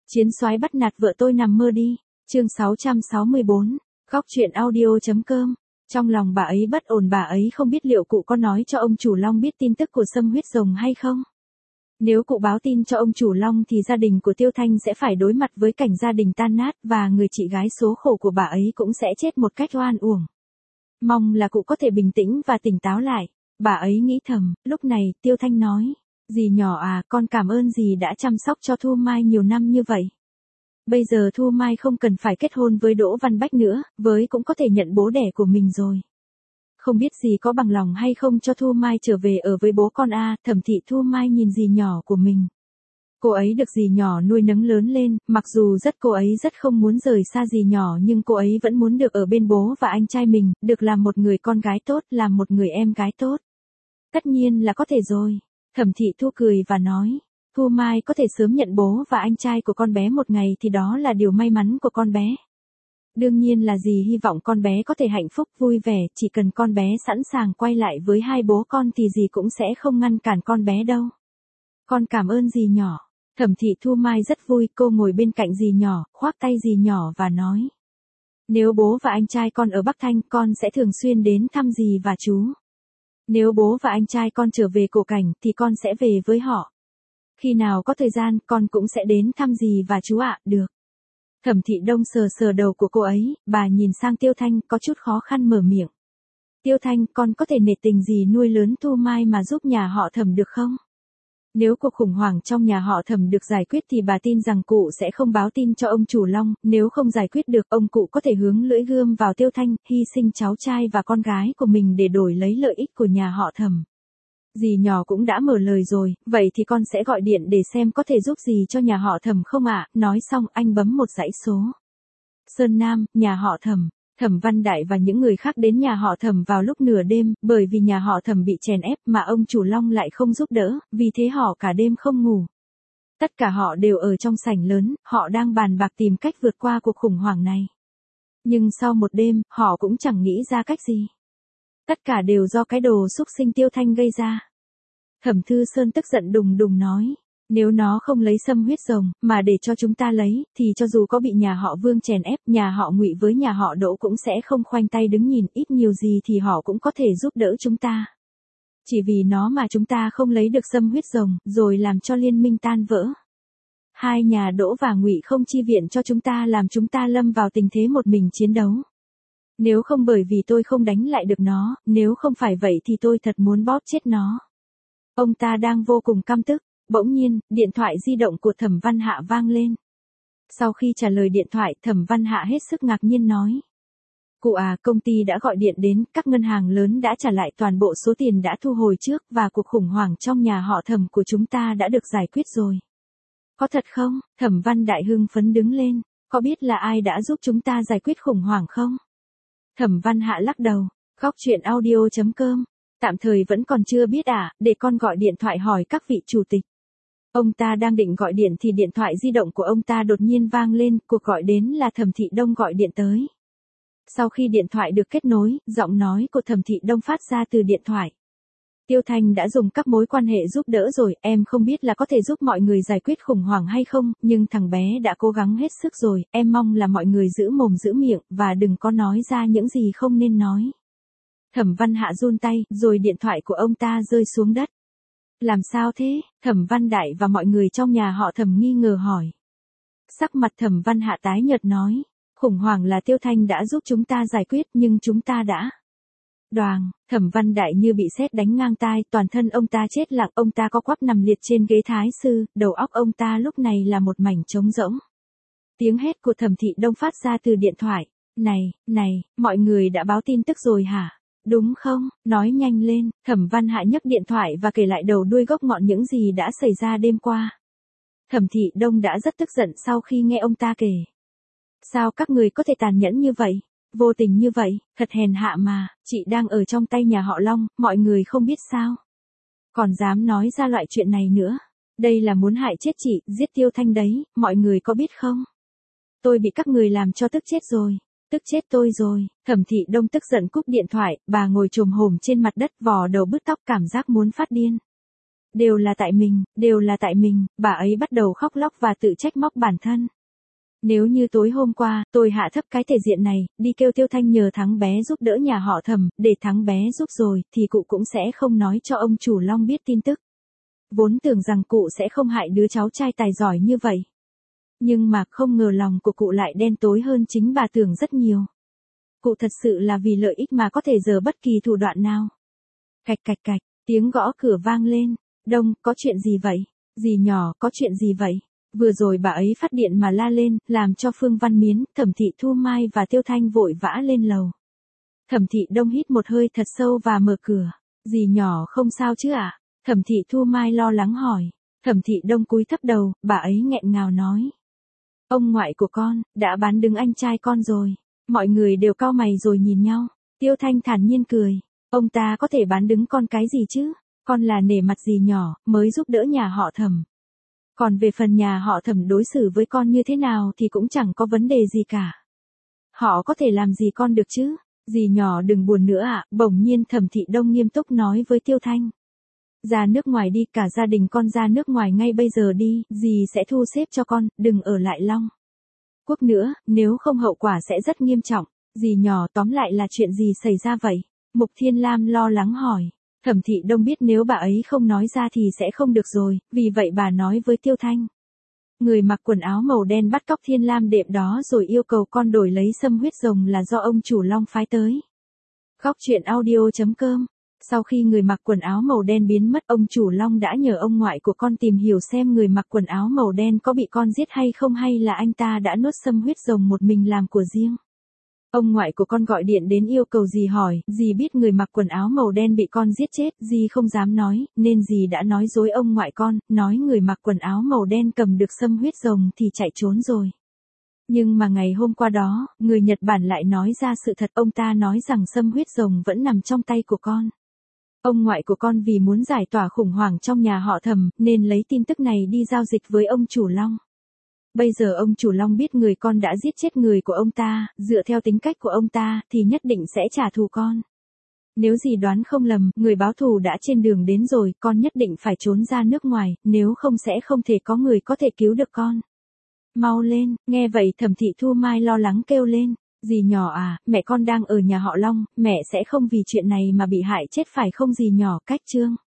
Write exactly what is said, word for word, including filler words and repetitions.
Chiến soái bắt nạt vợ tôi nằm mơ đi. Chương sáu trăm sáu mươi bốn, Góc truyện audio.com. Trong lòng bà ấy bất ổn, bà ấy không biết liệu cụ có nói cho ông chủ Long biết tin tức của Sâm Huyết Rồng hay không. Nếu cụ báo tin cho ông chủ Long thì gia đình của Tiêu Thanh sẽ phải đối mặt với cảnh gia đình tan nát và người chị gái số khổ của bà ấy cũng sẽ chết một cách oan uổng. Mong là cụ có thể bình tĩnh và tỉnh táo lại. Bà ấy nghĩ thầm. Lúc này Tiêu Thanh nói, dì nhỏ à, con cảm ơn dì đã chăm sóc cho Thu Mai nhiều năm như vậy. Bây giờ Thu Mai không cần phải kết hôn với Đỗ Văn Bách nữa, với cũng có thể nhận bố đẻ của mình rồi. Không biết dì có bằng lòng hay không cho Thu Mai trở về ở với bố con a. Thẩm thị Thu Mai nhìn dì nhỏ của mình. Cô ấy được dì nhỏ nuôi nấng lớn lên, mặc dù rất cô ấy rất không muốn rời xa dì nhỏ nhưng cô ấy vẫn muốn được ở bên bố và anh trai mình, được làm một người con gái tốt, làm một người em gái tốt. Tất nhiên là có thể rồi. Thẩm thị Thu cười và nói, Thu Mai có thể sớm nhận bố và anh trai của con bé một ngày thì đó là điều may mắn của con bé. Đương nhiên là dì hy vọng con bé có thể hạnh phúc vui vẻ, chỉ cần con bé sẵn sàng quay lại với hai bố con thì dì cũng sẽ không ngăn cản con bé đâu. Con cảm ơn dì nhỏ. Thẩm thị Thu Mai rất vui, cô ngồi bên cạnh dì nhỏ, khoác tay dì nhỏ và nói. Nếu bố và anh trai con ở Bắc Thanh, con sẽ thường xuyên đến thăm dì và chú. Nếu bố và anh trai con trở về Cổ Cảnh thì con sẽ về với họ. Khi nào có thời gian, con cũng sẽ đến thăm dì và chú ạ, được. Thẩm thị Đông sờ sờ đầu của cô ấy, bà nhìn sang Tiêu Thanh có chút khó khăn mở miệng. Tiêu Thanh, con có thể nể tình dì nuôi lớn Thu Mai mà giúp nhà họ Thẩm được không? Nếu cuộc khủng hoảng trong nhà họ Thẩm được giải quyết thì bà tin rằng cụ sẽ không báo tin cho ông chủ Long, nếu không giải quyết được ông cụ có thể hướng lưỡi gươm vào Tiêu Thanh, hy sinh cháu trai và con gái của mình để đổi lấy lợi ích của nhà họ Thẩm. Dì nhỏ cũng đã mở lời rồi, vậy thì con sẽ gọi điện để xem có thể giúp gì cho nhà họ Thẩm không ạ. Nói xong anh bấm một dãy số. Sơn Nam, nhà họ Thẩm. Thẩm Văn Đại và những người khác đến nhà họ Thẩm vào lúc nửa đêm, bởi vì nhà họ Thẩm bị chèn ép mà ông chủ Long lại không giúp đỡ, vì thế họ cả đêm không ngủ. Tất cả họ đều ở trong sảnh lớn, họ đang bàn bạc tìm cách vượt qua cuộc khủng hoảng này. Nhưng sau một đêm, họ cũng chẳng nghĩ ra cách gì. Tất cả đều do cái đồ xúc sinh Tiêu Thanh gây ra. Thẩm Thư Sơn tức giận đùng đùng nói. Nếu nó không lấy Sâm Huyết Rồng, mà để cho chúng ta lấy, thì cho dù có bị nhà họ Vương chèn ép, nhà họ Ngụy với nhà họ Đỗ cũng sẽ không khoanh tay đứng nhìn, ít nhiều gì thì họ cũng có thể giúp đỡ chúng ta. Chỉ vì nó mà chúng ta không lấy được Sâm Huyết Rồng, rồi làm cho liên minh tan vỡ. Hai nhà Đỗ và Ngụy không chi viện cho chúng ta làm chúng ta lâm vào tình thế một mình chiến đấu. Nếu không bởi vì tôi không đánh lại được nó, nếu không phải vậy thì tôi thật muốn bóp chết nó. Ông ta đang vô cùng căm tức. Bỗng nhiên, điện thoại di động của Thẩm Văn Hạ vang lên. Sau khi trả lời điện thoại, Thẩm Văn Hạ hết sức ngạc nhiên nói. Cụ à, công ty đã gọi điện đến, các ngân hàng lớn đã trả lại toàn bộ số tiền đã thu hồi trước và cuộc khủng hoảng trong nhà họ Thẩm của chúng ta đã được giải quyết rồi. Có thật không? Thẩm Văn Đại hưng phấn đứng lên. Có biết là ai đã giúp chúng ta giải quyết khủng hoảng không? Thẩm Văn Hạ lắc đầu. Góc truyện audio.com. Tạm thời vẫn còn chưa biết à, để con gọi điện thoại hỏi các vị chủ tịch. Ông ta đang định gọi điện thì điện thoại di động của ông ta đột nhiên vang lên, cuộc gọi đến là Thẩm Thị Đông gọi điện tới. Sau khi điện thoại được kết nối, giọng nói của Thẩm Thị Đông phát ra từ điện thoại. Tiêu Thanh đã dùng các mối quan hệ giúp đỡ rồi, em không biết là có thể giúp mọi người giải quyết khủng hoảng hay không, nhưng thằng bé đã cố gắng hết sức rồi, em mong là mọi người giữ mồm giữ miệng, và đừng có nói ra những gì không nên nói. Thẩm Văn Hạ run tay, rồi điện thoại của ông ta rơi xuống đất. Làm sao thế? Thẩm Văn Đại và mọi người trong nhà họ Thẩm nghi ngờ hỏi. Sắc mặt Thẩm Văn Hạ tái nhợt nói, khủng hoảng là Tiêu Thanh đã giúp chúng ta giải quyết nhưng chúng ta đã. Đoàng, Thẩm Văn Đại như bị sét đánh ngang tai, toàn thân ông ta chết lặng, ông ta co quắp nằm liệt trên ghế thái sư, đầu óc ông ta lúc này là một mảnh trống rỗng. Tiếng hét của Thẩm Thị Đông phát ra từ điện thoại. Này, này, mọi người đã báo tin tức rồi hả? Đúng không? Nói nhanh lên. Thẩm Văn Hạ nhấc điện thoại và kể lại đầu đuôi gốc ngọn những gì đã xảy ra đêm qua. Thẩm Thị Đông đã rất tức giận sau khi nghe ông ta kể. Sao các người có thể tàn nhẫn như vậy? Vô tình như vậy, thật hèn hạ mà, chị đang ở trong tay nhà họ Long, mọi người không biết sao. Còn dám nói ra loại chuyện này nữa. Đây là muốn hại chết chị, giết Tiêu Thanh đấy, mọi người có biết không? Tôi bị các người làm cho tức chết rồi. Tức chết tôi rồi. Thẩm Thị Đông tức giận cúp điện thoại, bà ngồi chồm hổm trên mặt đất vò đầu bứt tóc cảm giác muốn phát điên. Đều là tại mình, đều là tại mình, bà ấy bắt đầu khóc lóc và tự trách móc bản thân. Nếu như tối hôm qua, tôi hạ thấp cái thể diện này, đi kêu Tiêu Thanh nhờ Thắng bé giúp đỡ nhà họ Thẩm, để Thắng bé giúp rồi, thì cụ cũng sẽ không nói cho ông chủ Long biết tin tức. Vốn tưởng rằng cụ sẽ không hại đứa cháu trai tài giỏi như vậy. Nhưng mà không ngờ lòng của cụ lại đen tối hơn chính bà tưởng rất nhiều. Cụ thật sự là vì lợi ích mà có thể giở bất kỳ thủ đoạn nào. Cạch cạch cạch, tiếng gõ cửa vang lên. Đông, có chuyện gì vậy? Dì nhỏ, có chuyện gì vậy? Vừa rồi bà ấy phát điện mà la lên, làm cho Phương Văn Miến, Thẩm Thị Thu Mai và Tiêu Thanh vội vã lên lầu. Thẩm Thị Đông hít một hơi thật sâu và mở cửa. Dì nhỏ không sao chứ ạ? À? Thẩm Thị Thu Mai lo lắng hỏi. Thẩm Thị Đông cúi thấp đầu, bà ấy nghẹn ngào nói. Ông ngoại của con, đã bán đứng anh trai con rồi. Mọi người đều cau mày rồi nhìn nhau. Tiêu Thanh thản nhiên cười. Ông ta có thể bán đứng con cái gì chứ? Con là nể mặt dì nhỏ, mới giúp đỡ nhà họ Thẩm. Còn về phần nhà họ Thẩm đối xử với con như thế nào thì cũng chẳng có vấn đề gì cả. Họ có thể làm gì con được chứ? Dì nhỏ đừng buồn nữa ạ, à? Bỗng nhiên Thẩm Thị Đông nghiêm túc nói với Tiêu Thanh. Ra nước ngoài đi, cả gia đình con ra nước ngoài ngay bây giờ đi, dì sẽ thu xếp cho con, đừng ở lại Long Quốc nữa, nếu không hậu quả sẽ rất nghiêm trọng. Dì nhỏ, tóm lại là chuyện gì xảy ra vậy? Mục Thiên Lam lo lắng hỏi. Thẩm Thị Đông biết nếu bà ấy không nói ra thì sẽ không được rồi, vì vậy bà nói với Tiêu Thanh. Người mặc quần áo màu đen bắt cóc Thiên Lam đệm đó rồi yêu cầu con đổi lấy sâm huyết rồng là do ông chủ Long phái tới. Khóc chuyện audio chấm com. Sau khi người mặc quần áo màu đen biến mất, ông chủ Long đã nhờ ông ngoại của con tìm hiểu xem người mặc quần áo màu đen có bị con giết hay không, hay là anh ta đã nuốt sâm huyết rồng một mình làm của riêng. Ông ngoại của con gọi điện đến yêu cầu dì hỏi, dì biết người mặc quần áo màu đen bị con giết chết, dì không dám nói, nên dì đã nói dối ông ngoại con, nói người mặc quần áo màu đen cầm được sâm huyết rồng thì chạy trốn rồi. Nhưng mà ngày hôm qua đó, người Nhật Bản lại nói ra sự thật, ông ta nói rằng sâm huyết rồng vẫn nằm trong tay của con. Ông ngoại của con vì muốn giải tỏa khủng hoảng trong nhà họ Thẩm, nên lấy tin tức này đi giao dịch với ông chủ Long. Bây giờ ông chủ Long biết người con đã giết chết người của ông ta, dựa theo tính cách của ông ta, thì nhất định sẽ trả thù con. Nếu dì đoán không lầm, người báo thù đã trên đường đến rồi, con nhất định phải trốn ra nước ngoài, nếu không sẽ không thể có người có thể cứu được con. Mau lên, nghe vậy Thẩm Thị Thu Mai lo lắng kêu lên. Dì nhỏ à, mẹ con đang ở nhà họ Long, mẹ sẽ không vì chuyện này mà bị hại chết phải không dì nhỏ? Cách chương